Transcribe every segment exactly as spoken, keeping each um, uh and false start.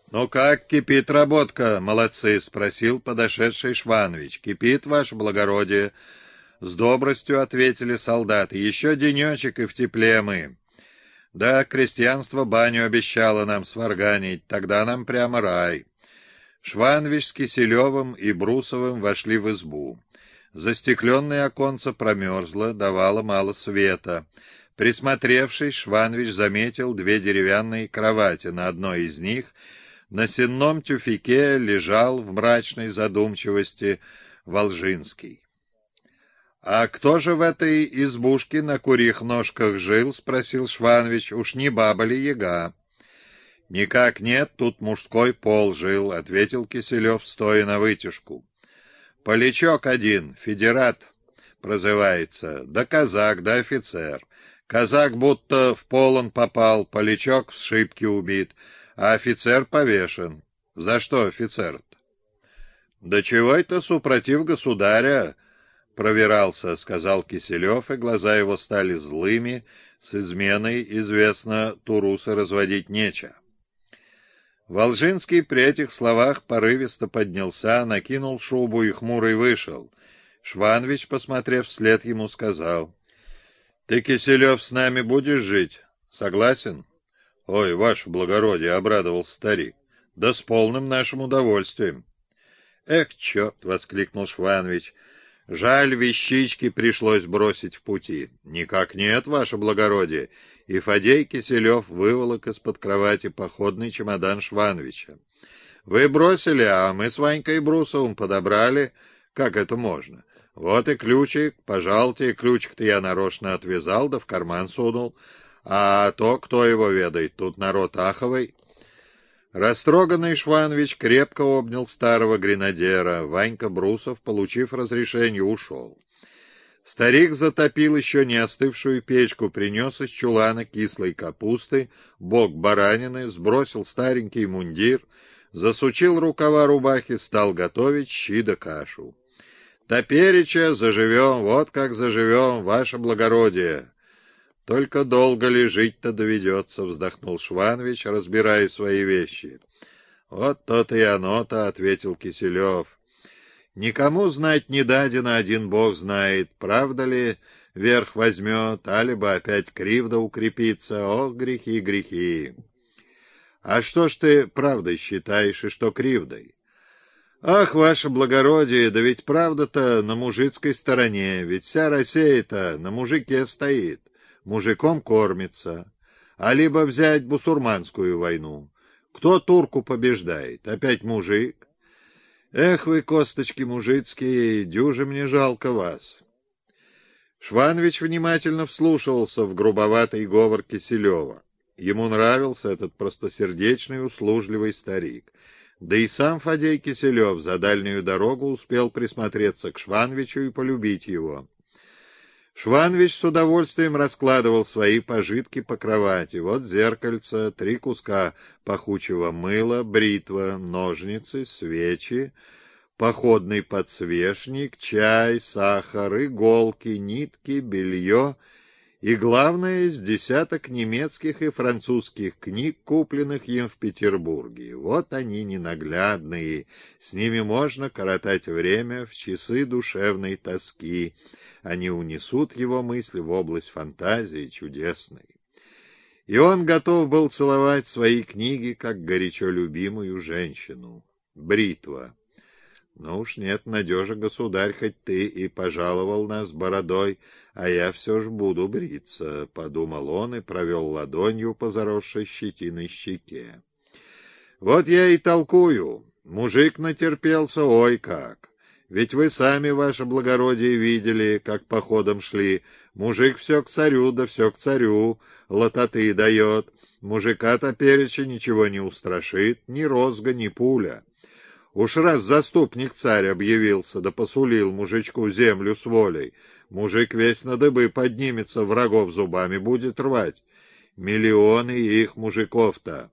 «Ну как, кипит работка, молодцы?» — спросил подошедший Шванович. «Кипит, ваше благородие?» — с добростью ответили солдаты. «Еще денечек и в тепле мы. Да, крестьянство баню обещало нам сварганить, тогда нам прямо рай». Шванович с Киселевым и Брусовым вошли в избу. Застекленное оконце промерзло, давало мало света. Присмотревшись, Шванович заметил две деревянные кровати. На одной из них на сенном тюфяке лежал в мрачной задумчивости Волжинский. «А кто же в этой избушке на курьих ножках жил?» — спросил Шванович. «Уж не баба ли Яга?» «Никак нет, тут мужской пол жил», — ответил Киселев, стоя на вытяжку. «Полячок один, федерат прозывается, да казак, да офицер. Казак будто в полон попал, полячок в сшибке убит, а офицер повешен. За что офицер-то?» «Да чего это супротив государя провирался», — сказал Киселев, и глаза его стали злыми. С изменой, известно, туруса разводить нечего. Волжинский при этих словах порывисто поднялся, накинул шубу и хмурый вышел. Шванович, посмотрев вслед ему, сказал: «Ты, Киселев, с нами будешь жить? Согласен?» «Ой, ваше благородие», — обрадовался старик, — «да с полным нашим удовольствием». «Эх, черт!» — воскликнул Шванович. «Жаль, вещички пришлось бросить в пути». «Никак нет, ваше благородие». И Фадей Киселев выволок из-под кровати походный чемодан Швановича. «Вы бросили, а мы с Ванькой Брусовым подобрали. Как это можно? Вот и ключик, пожалуйте, ключик-то я нарочно отвязал, да в карман сунул. А то, кто его ведает, тут народ аховый». Растроганный Шванович крепко обнял старого гренадера. Ванька Брусов, получив разрешение, ушел. Старик затопил еще не остывшую печку, принес из чулана кислой капусты, бок баранины, сбросил старенький мундир, засучил рукава рубахи, стал готовить щи да кашу. «Топереча заживем, вот как заживем, ваше благородие!» «Только долго ли жить-то доведется?» — вздохнул Шванович, разбирая свои вещи. «Вот то-то и оно-то», — ответил Киселев. «Никому знать не дадено, один бог знает, правда ли верх возьмет, а либо опять кривда укрепится. Ох, грехи, грехи!» «А что ж ты правдой считаешь и что кривдой?» «Ах, ваше благородие, да ведь правда-то на мужицкой стороне, ведь вся Россия-то на мужике стоит, мужиком кормится. А либо взять бусурманскую войну. Кто турку побеждает? Опять мужик? Эх вы, косточки мужицкие, дюже мне жалко вас». Шванович внимательно вслушивался в грубоватый говор Киселева. Ему нравился этот простосердечный, услужливый старик. Да и сам Фадей Киселев за дальнюю дорогу успел присмотреться к Швановичу и полюбить его. Шванович с удовольствием раскладывал свои пожитки по кровати. Вот зеркальце, три куска пахучего мыла, бритва, ножницы, свечи, походный подсвечник, чай, сахар, иголки, нитки, белье и, главное, с десяток немецких и французских книг, купленных им в Петербурге. Вот они ненаглядные, с ними можно коротать время в часы душевной тоски. Они унесут его мысли в область фантазии чудесной. И он готов был целовать свои книги, как горячо любимую женщину. Бритва. Ну уж нет надежи, государь, хоть ты и пожаловал нас бородой, а я все ж буду бриться, — подумал он и провел ладонью по заросшей щетиной щеке. Вот я и толкую. Мужик натерпелся, ой как! Ведь вы сами, ваше благородие, видели, как походом шли. Мужик все к царю, да все к царю, лототы дает. Мужика-то переча ничего не устрашит, ни розга, ни пуля. Уж раз заступник царь объявился, да посулил мужичку землю с волей, мужик весь на дыбы поднимется, врагов зубами будет рвать. Миллионы их мужиков-то.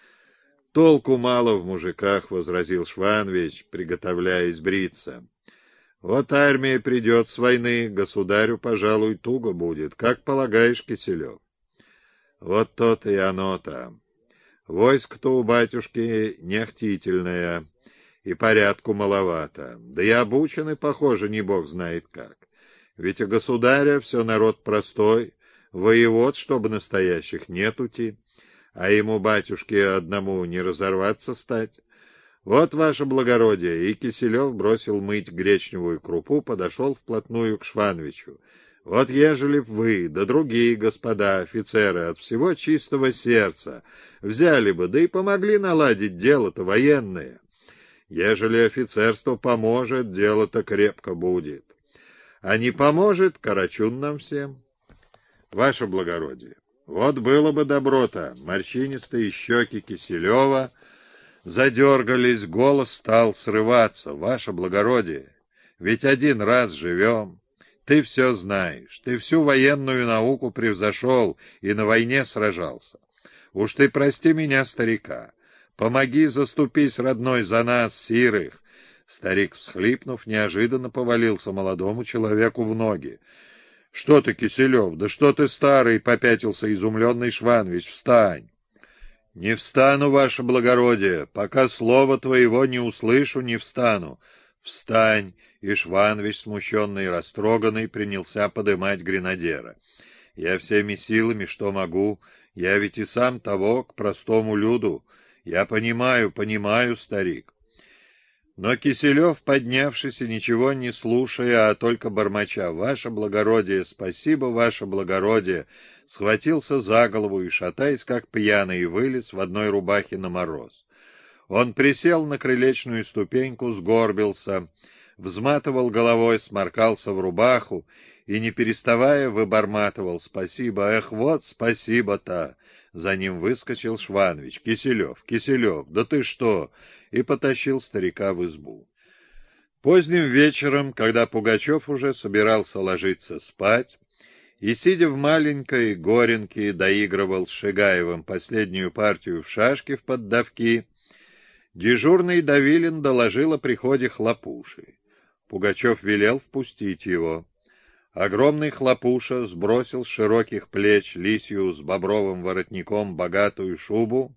«Толку мало в мужиках», — возразил Шванович, приготовляясь бриться. «Вот армия придет с войны, государю, пожалуй, туго будет. Как полагаешь, Киселев?» «Вот то-то и оно-то. Войско-то у батюшки нехтительное, и порядку маловато, да и обучены, похоже, не бог знает как. Ведь у государя все народ простой, воевод, чтобы настоящих, нетути, а ему, батюшке, одному не разорваться стать. Вот, ваше благородие, и Киселев бросил мыть гречневую крупу, подошел вплотную к Швановичу. Вот ежели б вы, да другие господа офицеры от всего чистого сердца взяли бы, да и помогли наладить дело-то военное. Ежели офицерство поможет, дело-то крепко будет. А не поможет, карачун нам всем. Ваше благородие, вот было бы добро-то. Морщинистые щеки Киселева задергались, голос стал срываться. Ваше благородие, ведь один раз живем. Ты все знаешь, ты всю военную науку превзошел и на войне сражался. Уж ты прости меня, старика. Помоги, заступись, родной, за нас, сирых. Старик, всхлипнув, неожиданно повалился молодому человеку в ноги. — Что ты, Киселев, да что ты старый? — попятился изумленный Шванович. — Встань! — Не встану, ваше благородие, пока слова твоего не услышу, не встану. — Встань! И Шванович, смущенный и растроганный, принялся подымать гренадера. — Я всеми силами, что могу, я ведь и сам того к простому люду. Я понимаю, понимаю, старик. Но Киселев, поднявшись и ничего не слушая, а только бормоча: «Ваше благородие, спасибо, ваше благородие», схватился за голову и, шатаясь как пьяный, вылез в одной рубахе на мороз. Он присел на крылечную ступеньку, сгорбился, взматывал головой, сморкался в рубаху и, не переставая, выборматывал: «Спасибо, эх, вот спасибо-то!» За ним выскочил Шванович. «Киселев, Киселев, да ты что?» И потащил старика в избу. Поздним вечером, когда Пугачев уже собирался ложиться спать, и, сидя в маленькой горенке, доигрывал с Шигаевым последнюю партию в шашки в поддавки, дежурный Давилин доложил о приходе Хлопуши. Пугачев велел впустить его. Огромный Хлопуша сбросил с широких плеч лисью с бобровым воротником богатую шубу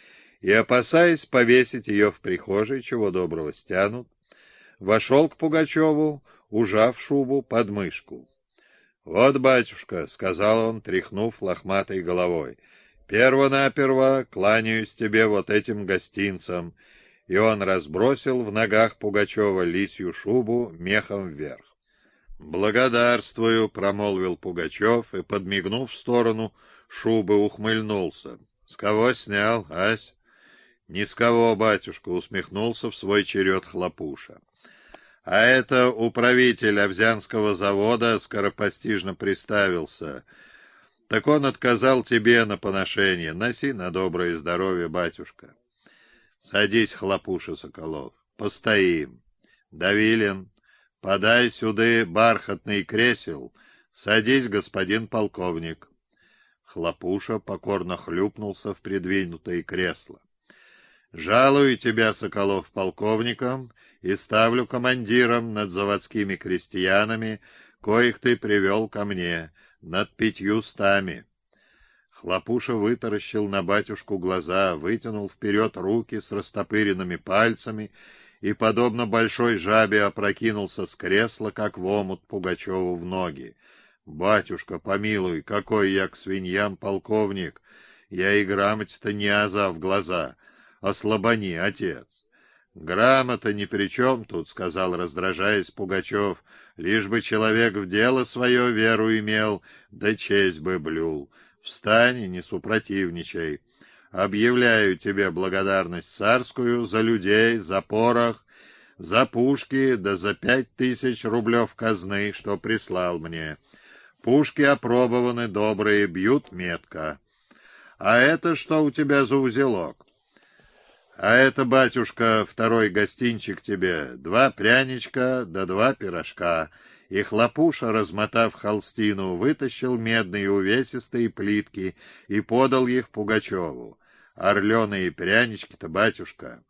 и, опасаясь повесить ее в прихожей, чего доброго стянут, вошел к Пугачеву, ужав шубу под мышку. — Вот, батюшка, — сказал он, тряхнув лохматой головой, — перво-наперво кланяюсь тебе вот этим гостинцам. И он разбросил в ногах Пугачева лисью шубу мехом вверх. — Благодарствую, — промолвил Пугачев и, подмигнув в сторону шубы, ухмыльнулся. — С кого снял, ась? — Ни с кого, батюшка, — усмехнулся в свой черед Хлопуша. — А это управитель Овзянского завода скоропостижно приставился. Так он отказал тебе на поношение. Носи на доброе здоровье, батюшка. — Садись, Хлопуша Соколов, постоим. Давилин, подай сюда бархатный кресел. Садись, господин полковник. Хлопуша покорно хлюпнулся в придвинутое кресло. — Жалую тебя, Соколов, полковником и ставлю командиром над заводскими крестьянами, коих ты привел ко мне, над пятью стами. Хлопуша вытаращил на батюшку глаза, вытянул вперед руки с растопыренными пальцами и, подобно большой жабе, опрокинулся с кресла, как в омут Пугачеву в ноги. — Батюшка, помилуй, какой я к свиньям полковник! Я и грамоте-то не аза в глаза. Ослабони, отец. — Грамота ни при чем тут, — сказал, раздражаясь Пугачев, — лишь бы человек в дело свое веру имел, да честь бы блюл. Встань и не супротивничай. Объявляю тебе благодарность царскую за людей, за порох, за пушки, да за пять тысяч рублев казны, что прислал мне. Пушки опробованы, добрые, бьют метко. А это что у тебя за узелок? А это, батюшка, второй гостинчик тебе, два пряничка да два пирожка. И Хлопуша, размотав холстину, вытащил медные увесистые плитки и подал их Пугачеву. Орленые прянички-то, батюшка.